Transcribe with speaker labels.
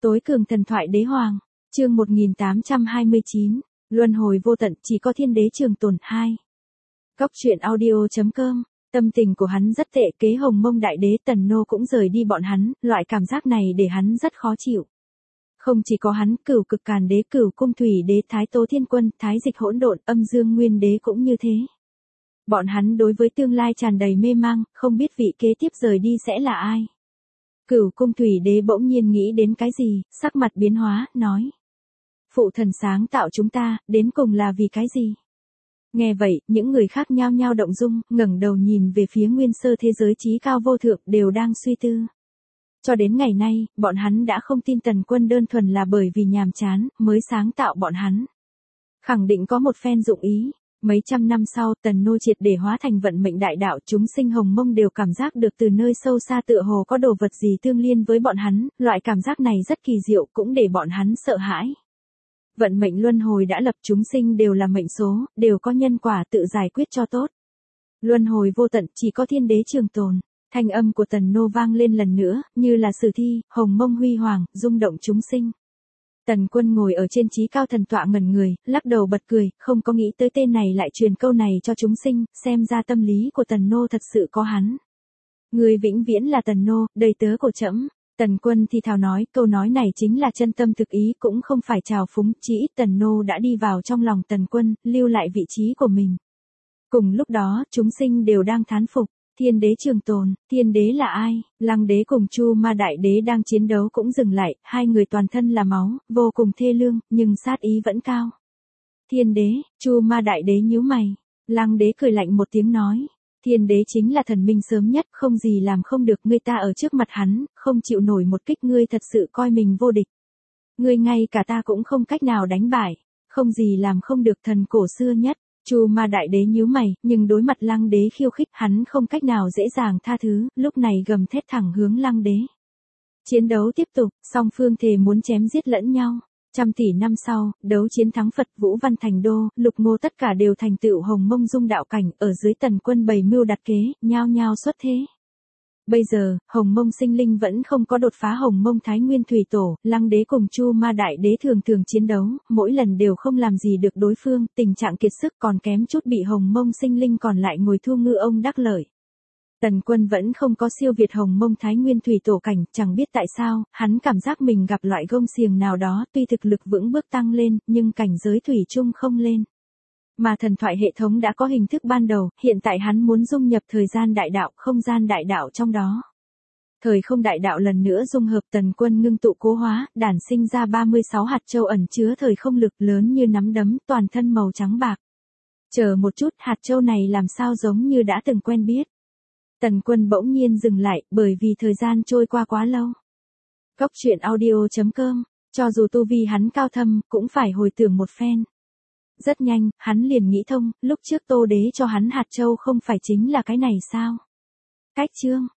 Speaker 1: Tối cường thần thoại đế hoàng, chương 1829, luân hồi vô tận, chỉ có thiên đế trường tồn 2. Góc truyện audio.com, tâm tình của hắn rất tệ, kế Hồng Mông đại đế Tần Nô cũng rời đi bọn hắn, loại cảm giác này để hắn rất khó chịu. Không chỉ có hắn, Cửu Cực Càn đế, Cửu Cung Thủy đế, Thái Tố Thiên Quân, Thái Dịch Hỗn Độn, Âm Dương Nguyên đế cũng như thế. Bọn hắn đối với tương lai tràn đầy mê mang, không biết vị kế tiếp rời đi sẽ là ai. Cửu Cung Thủy đế bỗng nhiên nghĩ đến cái gì, sắc mặt biến hóa, nói. Phụ thần sáng tạo chúng ta, đến cùng là vì cái gì? Nghe vậy, những người khác nhao nhao động dung, ngẩng đầu nhìn về phía nguyên sơ thế giới chí cao vô thượng, đều đang suy tư. Cho đến ngày nay, bọn hắn đã không tin Tần Quân đơn thuần là bởi vì nhàm chán, mới sáng tạo bọn hắn. Khẳng định có một phen dụng ý. Mấy trăm năm sau, Tần Nô triệt để hóa thành vận mệnh đại đạo, chúng sinh Hồng Mông đều cảm giác được từ nơi sâu xa tựa hồ có đồ vật gì tương liên với bọn hắn, loại cảm giác này rất kỳ diệu, cũng để bọn hắn sợ hãi. Vận mệnh luân hồi đã lập, chúng sinh đều là mệnh số, đều có nhân quả, tự giải quyết cho tốt. Luân hồi vô tận, chỉ có thiên đế trường tồn. Thanh âm của Tần Nô vang lên lần nữa, như là sử thi, Hồng Mông huy hoàng, rung động chúng sinh. Tần Quân ngồi ở trên chí cao thần tọa ngẩn người, lắc đầu bật cười, không có nghĩ tới tên này lại truyền câu này cho chúng sinh, xem ra tâm lý của Tần Nô thật sự có hắn. Người vĩnh viễn là Tần Nô, đầy tớ của trẫm. Tần Quân thì thào nói, câu nói này chính là chân tâm thực ý, cũng không phải trào phúng, chỉ ít Tần Nô đã đi vào trong lòng Tần Quân, lưu lại vị trí của mình. Cùng lúc đó, chúng sinh đều đang thán phục. Thiên đế trường tồn, thiên đế là ai? Lăng đế cùng Chu Ma đại đế đang chiến đấu cũng dừng lại, hai người toàn thân là máu, vô cùng thê lương, nhưng sát ý vẫn cao. Thiên đế, Chu Ma đại đế nhíu mày. Lăng đế cười lạnh một tiếng nói, thiên đế chính là thần minh sớm nhất, không gì làm không được, ngươi ta ở trước mặt hắn, không chịu nổi một kích, ngươi thật sự coi mình vô địch. Ngươi ngay cả ta cũng không cách nào đánh bại, không gì làm không được, thần cổ xưa nhất. Chu Ma đại đế nhíu mày, nhưng đối mặt Lăng đế khiêu khích, hắn không cách nào dễ dàng tha thứ, lúc này gầm thét thẳng hướng Lăng đế. Chiến đấu tiếp tục, song phương thề muốn chém giết lẫn nhau. Trăm tỷ năm sau, đấu chiến thắng Phật Vũ Văn thành đô, Lục Ngô tất cả đều thành tựu Hồng Mông dung đạo cảnh, ở dưới Tần Quân bày mưu đặt kế, nhao nhao xuất thế. Bây giờ, Hồng Mông sinh linh vẫn không có đột phá Hồng Mông Thái Nguyên Thủy Tổ, Lăng đế cùng Chu Ma đại đế thường thường chiến đấu, mỗi lần đều không làm gì được đối phương, tình trạng kiệt sức, còn kém chút bị Hồng Mông sinh linh còn lại ngồi thu ngư ông đắc lợi. Tần Quân vẫn không có siêu việt Hồng Mông Thái Nguyên Thủy Tổ cảnh, chẳng biết tại sao, hắn cảm giác mình gặp loại gông xiềng nào đó, tuy thực lực vững bước tăng lên, nhưng cảnh giới thủy chung không lên. Mà thần thoại hệ thống đã có hình thức ban đầu, hiện tại hắn muốn dung nhập thời gian đại đạo, không gian đại đạo trong đó. Thời không đại đạo lần nữa dung hợp, Tần Quân ngưng tụ cố hóa, đản sinh ra 36 hạt châu ẩn chứa thời không lực lớn như nắm đấm, toàn thân màu trắng bạc. Chờ một chút, hạt châu này làm sao giống như đã từng quen biết. Tần Quân bỗng nhiên dừng lại, bởi vì thời gian trôi qua quá lâu. Góc truyện audio.com, cho dù tu vi hắn cao thâm, cũng phải hồi tưởng một phen. Rất nhanh, hắn liền nghĩ thông, lúc trước Tô đế cho hắn hạt châu không phải chính là cái này sao? Cách chương,